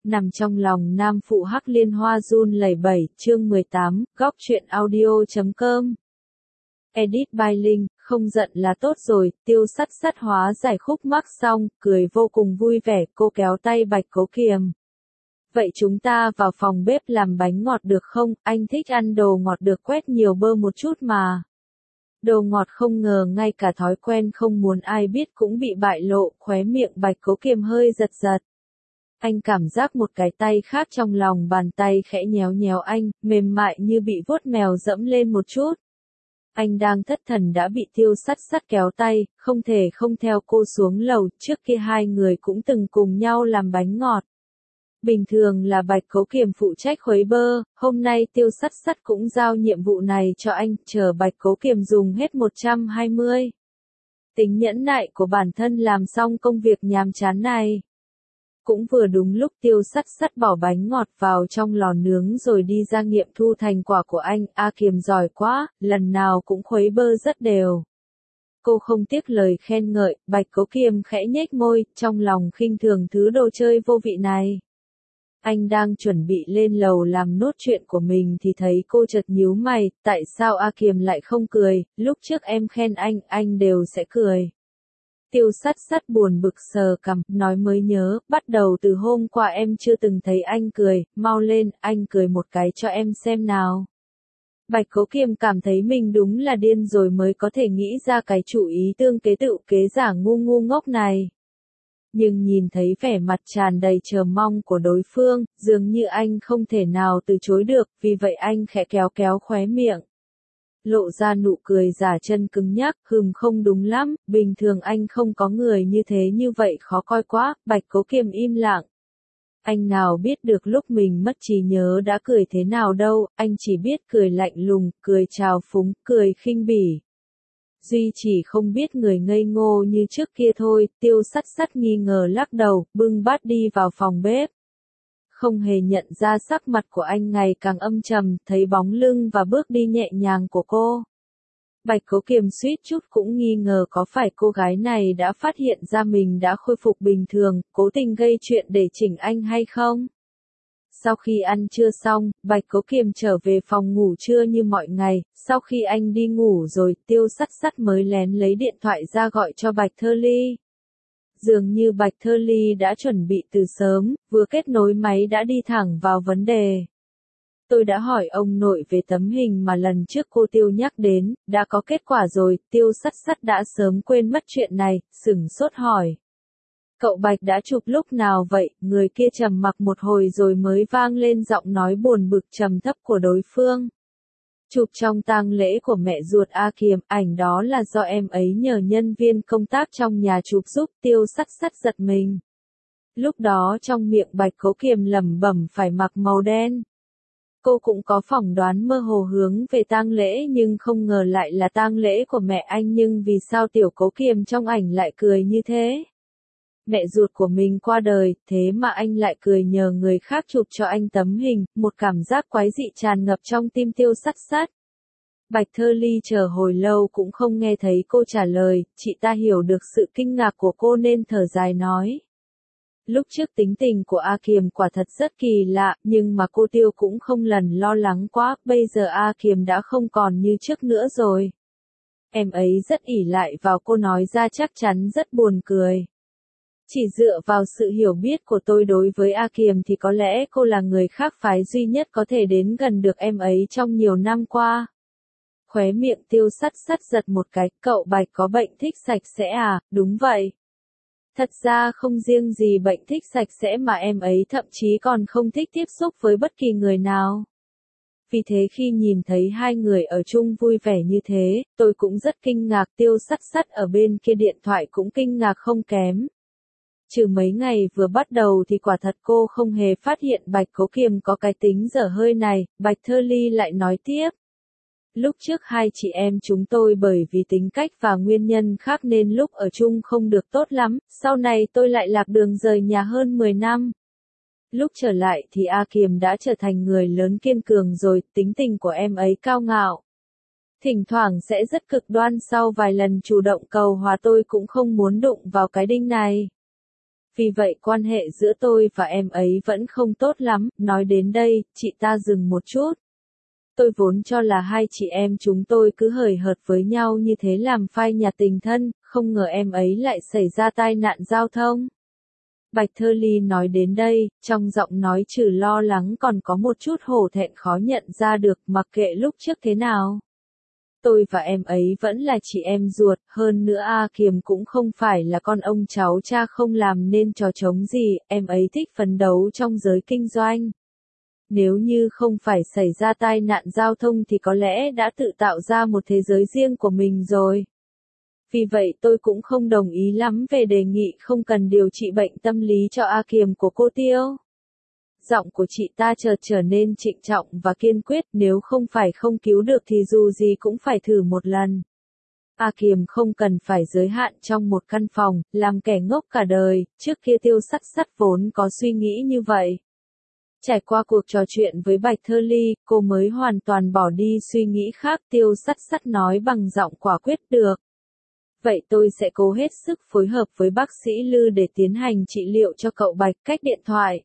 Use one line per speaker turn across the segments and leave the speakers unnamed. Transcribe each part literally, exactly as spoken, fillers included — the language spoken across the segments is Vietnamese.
Nằm trong lòng nam phụ hắc liên hoa run lẩy bẩy, chương mười tám, góc truyện audio chấm com. Edit by Linh, không giận là tốt rồi, Tiêu Sắt Sắt hóa giải khúc mắc xong, cười vô cùng vui vẻ, cô kéo tay Bạch Cố Kiềm. Vậy chúng ta vào phòng bếp làm bánh ngọt được không, anh thích ăn đồ ngọt được quét nhiều bơ một chút mà. Đồ ngọt không ngờ ngay cả thói quen không muốn ai biết cũng bị bại lộ, khóe miệng Bạch Cố Kiềm hơi giật giật. Anh cảm giác một cái tay khác trong lòng bàn tay khẽ nhéo nhéo anh, mềm mại như bị vuốt mèo dẫm lên một chút. Anh đang thất thần đã bị Tiêu Sắt Sắt kéo tay, không thể không theo cô xuống lầu, trước kia hai người cũng từng cùng nhau làm bánh ngọt. Bình thường là Bạch Cố Kiềm phụ trách khuấy bơ, hôm nay Tiêu Sắt Sắt cũng giao nhiệm vụ này cho anh, chờ Bạch Cố Kiềm dùng hết một trăm hai mươi. Tính nhẫn nại của bản thân làm xong công việc nhàm chán này. Cũng vừa đúng lúc Tiêu Sắt Sắt bỏ bánh ngọt vào trong lò nướng rồi đi ra nghiệm thu thành quả của anh, A Kiềm giỏi quá, lần nào cũng khuấy bơ rất đều. Cô không tiếc lời khen ngợi, Bạch Cố Kiềm khẽ nhếch môi, trong lòng khinh thường thứ đồ chơi vô vị này. Anh đang chuẩn bị lên lầu làm nốt chuyện của mình thì thấy cô chợt nhíu mày, tại sao A Kiềm lại không cười, lúc trước em khen anh, anh đều sẽ cười. Tiêu Sắt Sắt buồn bực sờ cằm, nói mới nhớ, bắt đầu từ hôm qua em chưa từng thấy anh cười, mau lên, anh cười một cái cho em xem nào. Bạch Cố Kiềm cảm thấy mình đúng là điên rồi mới có thể nghĩ ra cái chủ ý tương kế tự kế giả ngu ngu ngốc này. Nhưng nhìn thấy vẻ mặt tràn đầy chờ mong của đối phương, dường như anh không thể nào từ chối được, vì vậy anh khẽ kéo kéo khóe miệng. Lộ ra nụ cười giả chân cứng nhắc, hừm không đúng lắm, bình thường anh không có người như thế như vậy khó coi quá, Bạch Cố Kiềm im lặng. Anh nào biết được lúc mình mất trí nhớ đã cười thế nào đâu, anh chỉ biết cười lạnh lùng, cười trào phúng, cười khinh bỉ. Duy chỉ không biết người ngây ngô như trước kia thôi, Tiêu Sắt Sắt nghi ngờ lắc đầu, bưng bát đi vào phòng bếp. Không hề nhận ra sắc mặt của anh ngày càng âm trầm, thấy bóng lưng và bước đi nhẹ nhàng của cô. Bạch Cố Kiềm suýt chút cũng nghi ngờ có phải cô gái này đã phát hiện ra mình đã khôi phục bình thường, cố tình gây chuyện để chỉnh anh hay không? Sau khi ăn trưa xong, Bạch Cố Kiềm trở về phòng ngủ trưa như mọi ngày, sau khi anh đi ngủ rồi, Tiêu Sắt Sắt mới lén lấy điện thoại ra gọi cho Bạch Thơ Ly. Dường như Bạch Thơ Ly đã chuẩn bị từ sớm, vừa kết nối máy đã đi thẳng vào vấn đề. Tôi đã hỏi ông nội về tấm hình mà lần trước cô Tiêu nhắc đến, đã có kết quả rồi, Tiêu Sắt Sắt đã sớm quên mất chuyện này, sửng sốt hỏi. Cậu Bạch đã chụp lúc nào vậy, người kia trầm mặc một hồi rồi mới vang lên giọng nói buồn bực trầm thấp của đối phương. Chụp trong tang lễ của mẹ ruột A Kiềm, ảnh đó là do em ấy nhờ nhân viên công tác trong nhà chụp giúp. Tiêu Sắt Sắt giật mình. Lúc đó trong miệng Bạch Cố Kiềm lẩm bẩm phải mặc màu đen. Cô cũng có phỏng đoán mơ hồ hướng về tang lễ nhưng không ngờ lại là tang lễ của mẹ anh, nhưng vì sao Tiểu Cố Kiềm trong ảnh lại cười như thế? Mẹ ruột của mình qua đời, thế mà anh lại cười nhờ người khác chụp cho anh tấm hình, một cảm giác quái dị tràn ngập trong tim Tiêu Sắt Sắt. Bạch Thơ Ly chờ hồi lâu cũng không nghe thấy cô trả lời, chị ta hiểu được sự kinh ngạc của cô nên thở dài nói. Lúc trước tính tình của A Kiềm quả thật rất kỳ lạ, nhưng mà cô Tiêu cũng không lần lo lắng quá, bây giờ A Kiềm đã không còn như trước nữa rồi. Em ấy rất ỷ lại vào cô, nói ra chắc chắn rất buồn cười. Chỉ dựa vào sự hiểu biết của tôi đối với A Kiềm thì có lẽ cô là người khác phái duy nhất có thể đến gần được em ấy trong nhiều năm qua. Khóe miệng Tiêu Sắt Sắt giật một cái, cậu Bạch có bệnh thích sạch sẽ à, đúng vậy. Thật ra không riêng gì bệnh thích sạch sẽ mà em ấy thậm chí còn không thích tiếp xúc với bất kỳ người nào. Vì thế khi nhìn thấy hai người ở chung vui vẻ như thế, tôi cũng rất kinh ngạc. Tiêu Sắt Sắt ở bên kia điện thoại cũng kinh ngạc không kém. Trừ mấy ngày vừa bắt đầu thì quả thật cô không hề phát hiện Bạch Cố Kiềm có cái tính dở hơi này. Bạch Thơ Ly lại nói tiếp. Lúc trước hai chị em chúng tôi bởi vì tính cách và nguyên nhân khác nên lúc ở chung không được tốt lắm, sau này tôi lại lạc đường rời nhà hơn mười năm. Lúc trở lại thì A Kiềm đã trở thành người lớn kiên cường rồi, tính tình của em ấy cao ngạo. Thỉnh thoảng sẽ rất cực đoan, sau vài lần chủ động cầu hòa tôi cũng không muốn đụng vào cái đinh này. Vì vậy quan hệ giữa tôi và em ấy vẫn không tốt lắm. Nói đến đây, chị ta dừng một chút. Tôi vốn cho là hai chị em chúng tôi cứ hời hợt với nhau như thế làm phai nhạt tình thân, không ngờ em ấy lại xảy ra tai nạn giao thông. Bạch Thơ Ly nói đến đây, trong giọng nói trừ lo lắng còn có một chút hổ thẹn khó nhận ra được, mặc kệ lúc trước thế nào. Tôi và em ấy vẫn là chị em ruột, hơn nữa A Kiềm cũng không phải là con ông cháu cha không làm nên trò trống gì, em ấy thích phấn đấu trong giới kinh doanh. Nếu như không phải xảy ra tai nạn giao thông thì có lẽ đã tự tạo ra một thế giới riêng của mình rồi. Vì vậy tôi cũng không đồng ý lắm về đề nghị không cần điều trị bệnh tâm lý cho A Kiềm của cô Tiêu. Giọng của chị ta chợt trở nên trịnh trọng và kiên quyết, nếu không phải không cứu được thì dù gì cũng phải thử một lần. A Kiềm không cần phải giới hạn trong một căn phòng, làm kẻ ngốc cả đời, trước kia Tiêu Sắt Sắt vốn có suy nghĩ như vậy. Trải qua cuộc trò chuyện với Bạch Thơ Ly, cô mới hoàn toàn bỏ đi suy nghĩ khác. Tiêu Sắt Sắt nói bằng giọng quả quyết, được. Vậy tôi sẽ cố hết sức phối hợp với bác sĩ Lư để tiến hành trị liệu cho cậu Bạch. Cách điện thoại.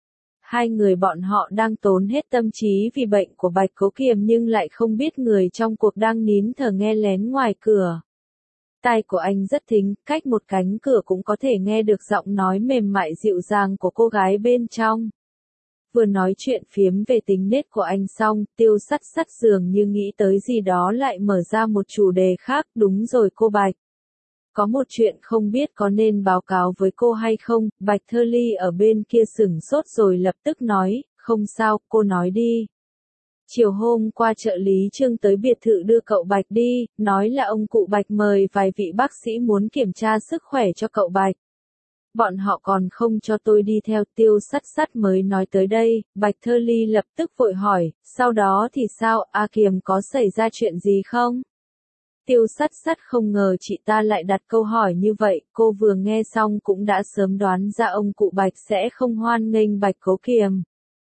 Hai người bọn họ đang tốn hết tâm trí vì bệnh của Bạch Cố Kiềm nhưng lại không biết người trong cuộc đang nín thở nghe lén ngoài cửa. Tai của anh rất thính, cách một cánh cửa cũng có thể nghe được giọng nói mềm mại dịu dàng của cô gái bên trong. Vừa nói chuyện phiếm về tính nết của anh xong, Tiêu Sắt Sắt dường như nghĩ tới gì đó lại mở ra một chủ đề khác. Đúng rồi cô Bạch. Có một chuyện không biết có nên báo cáo với cô hay không. Bạch Thơ Ly ở bên kia sửng sốt rồi lập tức nói, không sao, cô nói đi. Chiều hôm qua trợ lý Trương tới biệt thự đưa cậu Bạch đi, nói là ông cụ Bạch mời vài vị bác sĩ muốn kiểm tra sức khỏe cho cậu Bạch. Bọn họ còn không cho tôi đi theo. Tiêu Sắt Sắt mới nói tới đây, Bạch Thơ Ly lập tức vội hỏi, sau đó thì sao, A Kiềm có xảy ra chuyện gì không? Tiêu Sắt Sắt không ngờ chị ta lại đặt câu hỏi như vậy, cô vừa nghe xong cũng đã sớm đoán ra ông cụ Bạch sẽ không hoan nghênh Bạch Cố Kiềm.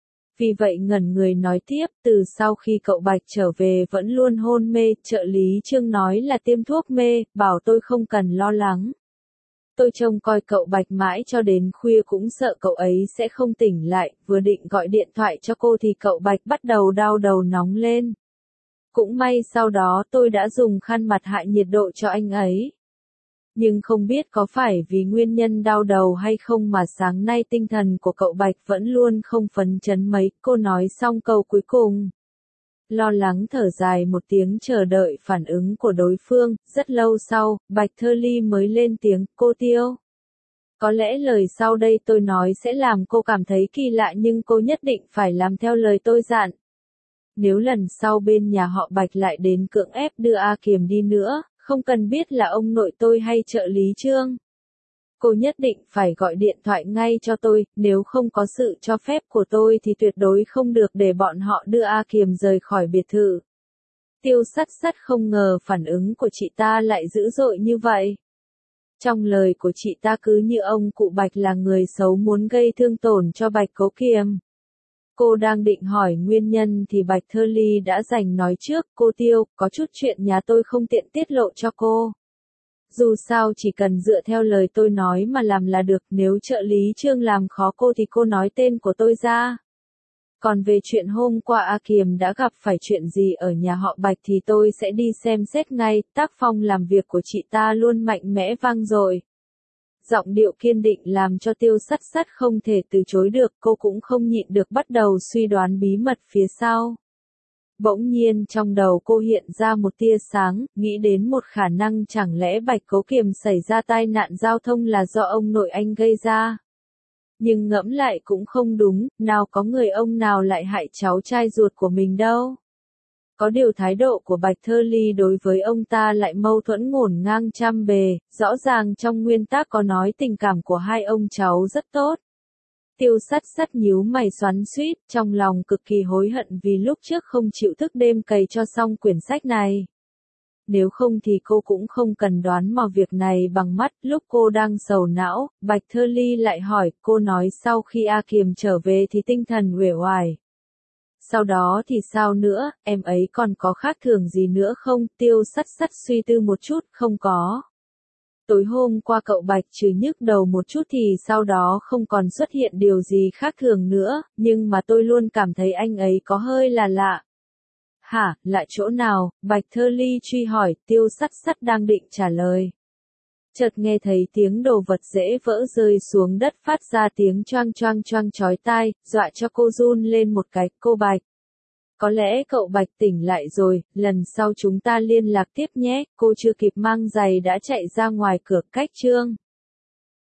Vì vậy ngẩn người nói tiếp, từ sau khi cậu Bạch trở về vẫn luôn hôn mê, trợ lý Trương nói là tiêm thuốc mê, bảo tôi không cần lo lắng. Tôi trông coi cậu Bạch mãi cho đến khuya cũng sợ cậu ấy sẽ không tỉnh lại, vừa định gọi điện thoại cho cô thì cậu Bạch bắt đầu đau đầu nóng lên. Cũng may sau đó tôi đã dùng khăn mặt hạ nhiệt độ cho anh ấy. Nhưng không biết có phải vì nguyên nhân đau đầu hay không mà sáng nay tinh thần của cậu Bạch vẫn luôn không phấn chấn mấy. Cô nói xong câu cuối cùng. Lo lắng thở dài một tiếng chờ đợi phản ứng của đối phương. Rất lâu sau, Bạch Thơ Ly mới lên tiếng, cô Tiêu. Có lẽ lời sau đây tôi nói sẽ làm cô cảm thấy kỳ lạ nhưng cô nhất định phải làm theo lời tôi dặn. Nếu lần sau bên nhà họ Bạch lại đến cưỡng ép đưa A Kiềm đi nữa, không cần biết là ông nội tôi hay trợ lý Trương. Cô nhất định phải gọi điện thoại ngay cho tôi, nếu không có sự cho phép của tôi thì tuyệt đối không được để bọn họ đưa A Kiềm rời khỏi biệt thự. Tiêu Sắt Sắt không ngờ phản ứng của chị ta lại dữ dội như vậy. Trong lời của chị ta cứ như ông cụ Bạch là người xấu muốn gây thương tổn cho Bạch Cố Kiềm. Cô đang định hỏi nguyên nhân thì Bạch Thơ Ly đã giành nói trước, cô Tiêu, có chút chuyện nhà tôi không tiện tiết lộ cho cô. Dù sao chỉ cần dựa theo lời tôi nói mà làm là được, nếu trợ lý Trương làm khó cô thì cô nói tên của tôi ra. Còn về chuyện hôm qua A Kiềm đã gặp phải chuyện gì ở nhà họ Bạch thì tôi sẽ đi xem xét ngay. Tác phong làm việc của chị ta luôn mạnh mẽ vang dội. Giọng điệu kiên định làm cho Tiêu Sắt Sắt không thể từ chối được, cô cũng không nhịn được bắt đầu suy đoán bí mật phía sau. Bỗng nhiên trong đầu cô hiện ra một tia sáng, nghĩ đến một khả năng chẳng lẽ Bạch Cố Kiềm xảy ra tai nạn giao thông là do ông nội anh gây ra. Nhưng ngẫm lại cũng không đúng, nào có người ông nào lại hại cháu trai ruột của mình đâu. Có điều thái độ của Bạch Thơ Ly đối với ông ta lại mâu thuẫn ngổn ngang trăm bề, rõ ràng trong nguyên tắc có nói tình cảm của hai ông cháu rất tốt. Tiêu Sắt Sắt nhíu mày xoắn xuýt, trong lòng cực kỳ hối hận vì lúc trước không chịu thức đêm cày cho xong quyển sách này. Nếu không thì cô cũng không cần đoán mò việc này bằng mắt. Lúc cô đang sầu não, Bạch Thơ Ly lại hỏi, cô nói sau khi A Kiềm trở về thì tinh thần uể oải. Sau đó thì sao nữa, em ấy còn có khác thường gì nữa không? Tiêu Sắt Sắt suy tư một chút, không có. Tối hôm qua cậu Bạch trừ nhức đầu một chút thì sau đó không còn xuất hiện điều gì khác thường nữa, nhưng mà tôi luôn cảm thấy anh ấy có hơi là lạ. Hả, lạ chỗ nào? Bạch Thơ Ly truy hỏi, Tiêu Sắt Sắt đang định trả lời. Chợt nghe thấy tiếng đồ vật dễ vỡ rơi xuống đất phát ra tiếng choang choang choang chói tai, dọa cho cô run lên một cái. Cô Bạch. Có lẽ cậu Bạch tỉnh lại rồi, lần sau chúng ta liên lạc tiếp nhé. Cô chưa kịp mang giày đã chạy ra ngoài cửa cách Trương